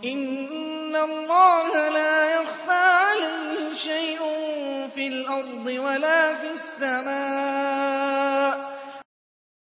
إِنَّ اللَّهَ لَا يَخْفَىٰ عَلَيْهِ شَيْءٌ فِي الْأَرْضِ وَلَا فِي السَّمَاءِ